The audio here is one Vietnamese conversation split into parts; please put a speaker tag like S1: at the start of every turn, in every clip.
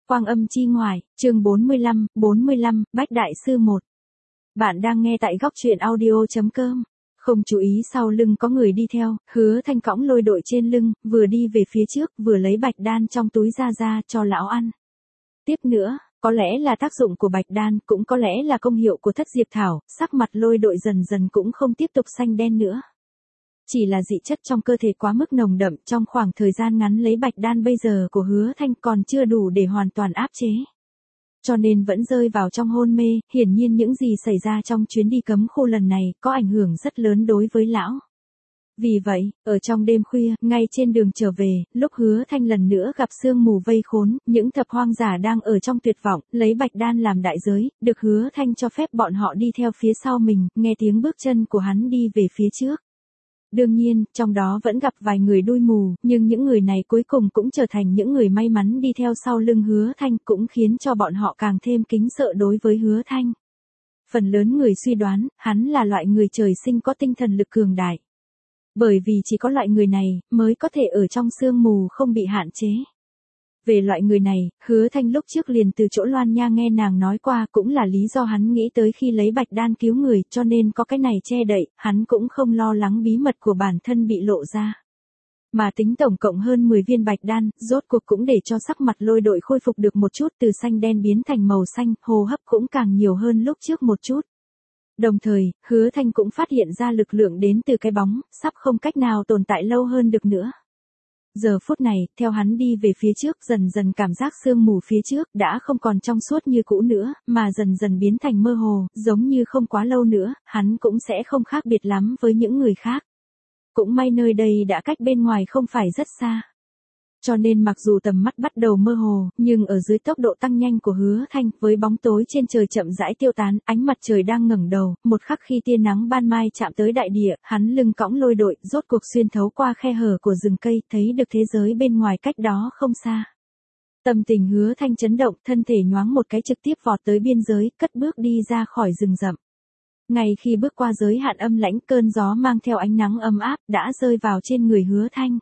S1: Quang âm chi ngoại, chương 45, Bách Đại Sư 1. Bạn đang nghe tại góc truyện audio.com. Không chú ý sau lưng có người đi theo, Hứa Thanh cõng lôi đội trên lưng, vừa đi về phía trước, vừa lấy bạch đan trong túi ra cho lão ăn. Tiếp nữa, có lẽ là tác dụng của bạch đan, cũng có lẽ là công hiệu của thất diệp thảo, sắc mặt lôi đội dần dần cũng không tiếp tục xanh đen nữa. Chỉ là dị chất trong cơ thể quá mức nồng đậm, trong khoảng thời gian ngắn lấy bạch đan bây giờ của Hứa Thanh còn chưa đủ để hoàn toàn áp chế. Cho nên vẫn rơi vào trong hôn mê, hiển nhiên những gì xảy ra trong chuyến đi cấm khu lần này có ảnh hưởng rất lớn đối với lão. Vì vậy, ở trong đêm khuya, ngay trên đường trở về, lúc Hứa Thanh lần nữa gặp sương mù vây khốn, những thập hoang giả đang ở trong tuyệt vọng, lấy bạch đan làm đại giới, được Hứa Thanh cho phép bọn họ đi theo phía sau mình, nghe tiếng bước chân của hắn đi về phía trước. Đương nhiên, trong đó vẫn gặp vài người đuôi mù, nhưng những người này cuối cùng cũng trở thành những người may mắn đi theo sau lưng Hứa Thanh, cũng khiến cho bọn họ càng thêm kính sợ đối với Hứa Thanh. Phần lớn người suy đoán, hắn là loại người trời sinh có tinh thần lực cường đại. Bởi vì chỉ có loại người này, mới có thể ở trong sương mù không bị hạn chế. Về loại người này, Hứa Thanh lúc trước liền từ chỗ Loan Nha nghe nàng nói qua, cũng là lý do hắn nghĩ tới khi lấy bạch đan cứu người, cho nên có cái này che đậy, hắn cũng không lo lắng bí mật của bản thân bị lộ ra. Mà tính tổng cộng hơn 10 viên bạch đan, rốt cuộc cũng để cho sắc mặt lôi đội khôi phục được một chút, từ xanh đen biến thành màu xanh, hô hấp cũng càng nhiều hơn lúc trước một chút. Đồng thời, Hứa Thanh cũng phát hiện ra lực lượng đến từ cái bóng, sắp không cách nào tồn tại lâu hơn được nữa. Giờ phút này, theo hắn đi về phía trước, dần dần cảm giác sương mù phía trước đã không còn trong suốt như cũ nữa, mà dần dần biến thành mơ hồ, giống như không quá lâu nữa, hắn cũng sẽ không khác biệt lắm với những người khác. Cũng may nơi đây đã cách bên ngoài không phải rất xa. Cho nên mặc dù tầm mắt bắt đầu mơ hồ, nhưng ở dưới tốc độ tăng nhanh của Hứa Thanh, với bóng tối trên trời chậm rãi tiêu tán, ánh mặt trời đang ngẩng đầu, một khắc khi tia nắng ban mai chạm tới đại địa, hắn lưng cõng lôi đội, rốt cuộc xuyên thấu qua khe hở của rừng cây, thấy được thế giới bên ngoài cách đó không xa. Tâm tình Hứa Thanh chấn động, thân thể nhoáng một cái trực tiếp vọt tới biên giới, cất bước đi ra khỏi rừng rậm. Ngay khi bước qua giới hạn âm lãnh, cơn gió mang theo ánh nắng ấm áp, đã rơi vào trên người Hứa Thanh.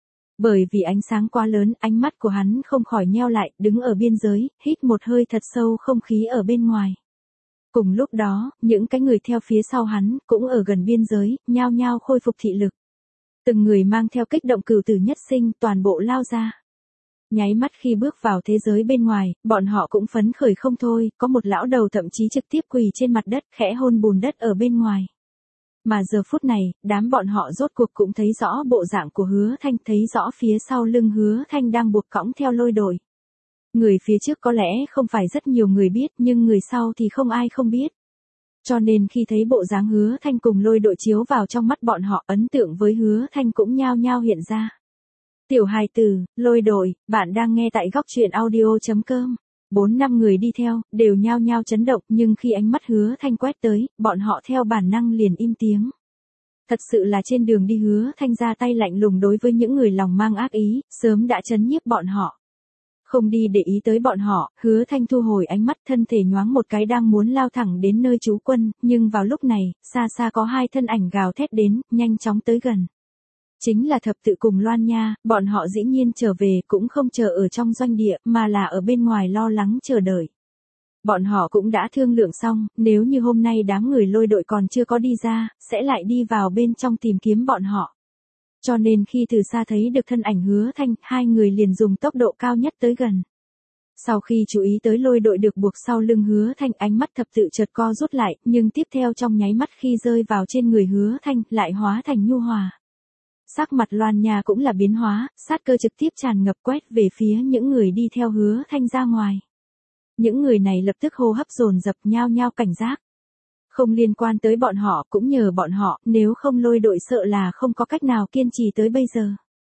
S1: Bởi vì ánh sáng quá lớn, ánh mắt của hắn không khỏi nheo lại, đứng ở biên giới, hít một hơi thật sâu không khí ở bên ngoài. Cùng lúc đó, những cái người theo phía sau hắn, cũng ở gần biên giới, nhao nhao khôi phục thị lực. Từng người mang theo kích động cửu tử nhất sinh, toàn bộ lao ra. Nháy mắt khi bước vào thế giới bên ngoài, bọn họ cũng phấn khởi không thôi, có một lão đầu thậm chí trực tiếp quỳ trên mặt đất, khẽ hôn bùn đất ở bên ngoài. Mà giờ phút này, đám bọn họ rốt cuộc cũng thấy rõ bộ dạng của Hứa Thanh, thấy rõ phía sau lưng Hứa Thanh đang buộc cõng theo lôi đội. Người phía trước có lẽ không phải rất nhiều người biết, nhưng người sau thì không ai không biết. Cho nên khi thấy bộ dáng Hứa Thanh cùng lôi đội chiếu vào trong mắt bọn họ, ấn tượng với Hứa Thanh cũng nhao nhao hiện ra. Tiểu hài tử, lôi đội, bạn đang nghe tại góc truyện audio.com. 4-5 người đi theo, đều nhao nhao chấn động, nhưng khi ánh mắt Hứa Thanh quét tới, bọn họ theo bản năng liền im tiếng. Thật sự là trên đường đi Hứa Thanh ra tay lạnh lùng đối với những người lòng mang ác ý, sớm đã chấn nhiếp bọn họ. Không đi để ý tới bọn họ, Hứa Thanh thu hồi ánh mắt, thân thể nhoáng một cái đang muốn lao thẳng đến nơi trú quân, nhưng vào lúc này, xa xa có hai thân ảnh gào thét đến, nhanh chóng tới gần. Chính là thập tự cùng Loan Nha, bọn họ dĩ nhiên trở về cũng không chờ ở trong doanh địa, mà là ở bên ngoài lo lắng chờ đợi. Bọn họ cũng đã thương lượng xong, nếu như hôm nay đám người lôi đội còn chưa có đi ra, sẽ lại đi vào bên trong tìm kiếm bọn họ. Cho nên khi từ xa thấy được thân ảnh Hứa Thanh, hai người liền dùng tốc độ cao nhất tới gần. Sau khi chú ý tới lôi đội được buộc sau lưng Hứa Thanh, ánh mắt thập tự chợt co rút lại, nhưng tiếp theo trong nháy mắt khi rơi vào trên người Hứa Thanh, lại hóa thành nhu hòa. Sắc mặt Loan Nha cũng là biến hóa, sát cơ trực tiếp tràn ngập quét về phía những người đi theo Hứa Thanh ra ngoài. Những người này lập tức hô hấp dồn dập, nhao nhao cảnh giác. Không liên quan tới bọn họ, cũng nhờ bọn họ, nếu không lôi đội sợ là không có cách nào kiên trì tới bây giờ.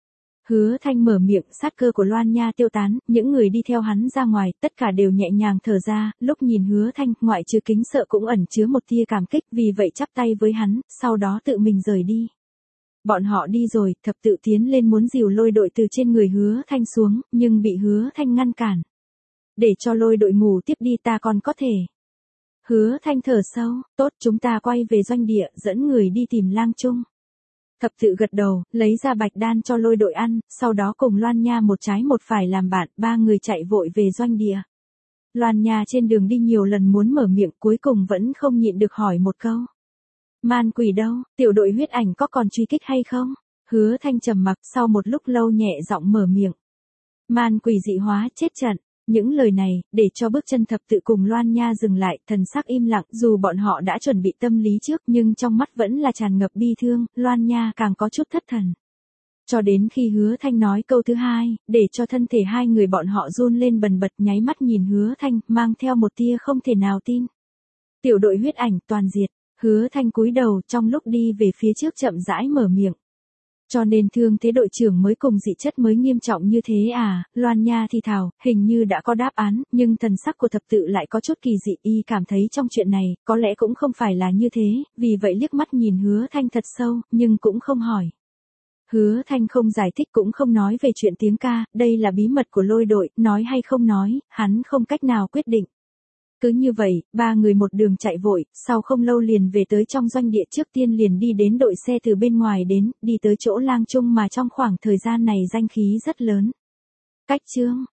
S1: Hứa Thanh mở miệng, sát cơ của Loan Nha tiêu tán, những người đi theo hắn ra ngoài, tất cả đều nhẹ nhàng thở ra, lúc nhìn Hứa Thanh, ngoại trừ kính sợ cũng ẩn chứa một tia cảm kích, vì vậy chắp tay với hắn, sau đó tự mình rời đi. Bọn họ đi rồi, thập tự tiến lên muốn dìu lôi đội từ trên người Hứa Thanh xuống, nhưng bị Hứa Thanh ngăn cản. Để cho lôi đội ngủ tiếp đi, ta còn có thể. Hứa Thanh thở sâu, tốt, chúng ta quay về doanh địa, dẫn người đi tìm Lang Trung. Thập tự gật đầu, lấy ra bạch đan cho lôi đội ăn, sau đó cùng Loan Nha một trái một phải làm bạn, ba người chạy vội về doanh địa. Loan Nha trên đường đi nhiều lần muốn mở miệng, cuối cùng vẫn không nhịn được hỏi một câu. Man quỷ đâu, tiểu đội huyết ảnh có còn truy kích hay không? Hứa Thanh trầm mặc, sau một lúc lâu nhẹ giọng mở miệng. Man quỷ dị hóa chết trận. Những lời này, để cho bước chân thập tự cùng Loan Nha dừng lại, thần sắc im lặng, dù bọn họ đã chuẩn bị tâm lý trước nhưng trong mắt vẫn là tràn ngập bi thương, Loan Nha càng có chút thất thần. Cho đến khi Hứa Thanh nói câu thứ hai, để cho thân thể hai người bọn họ run lên bần bật, nháy mắt nhìn Hứa Thanh, mang theo một tia không thể nào tin. Tiểu đội huyết ảnh toàn diệt. Hứa Thanh cúi đầu, trong lúc đi về phía trước chậm rãi mở miệng. Cho nên thương thế đội trưởng mới cùng dị chất mới nghiêm trọng như thế à? Loan Nha thì thào, hình như đã có đáp án, nhưng thần sắc của thập tự lại có chút kỳ dị, y cảm thấy trong chuyện này, có lẽ cũng không phải là như thế, vì vậy liếc mắt nhìn Hứa Thanh thật sâu, nhưng cũng không hỏi. Hứa Thanh không giải thích cũng không nói về chuyện tiếng ca, đây là bí mật của lôi đội, nói hay không nói, hắn không cách nào quyết định. Cứ như vậy, ba người một đường chạy vội, sau không lâu liền về tới trong doanh địa, trước tiên liền đi đến đội xe từ bên ngoài đến, đi tới chỗ Lang Trung mà trong khoảng thời gian này danh khí rất lớn. Cách chương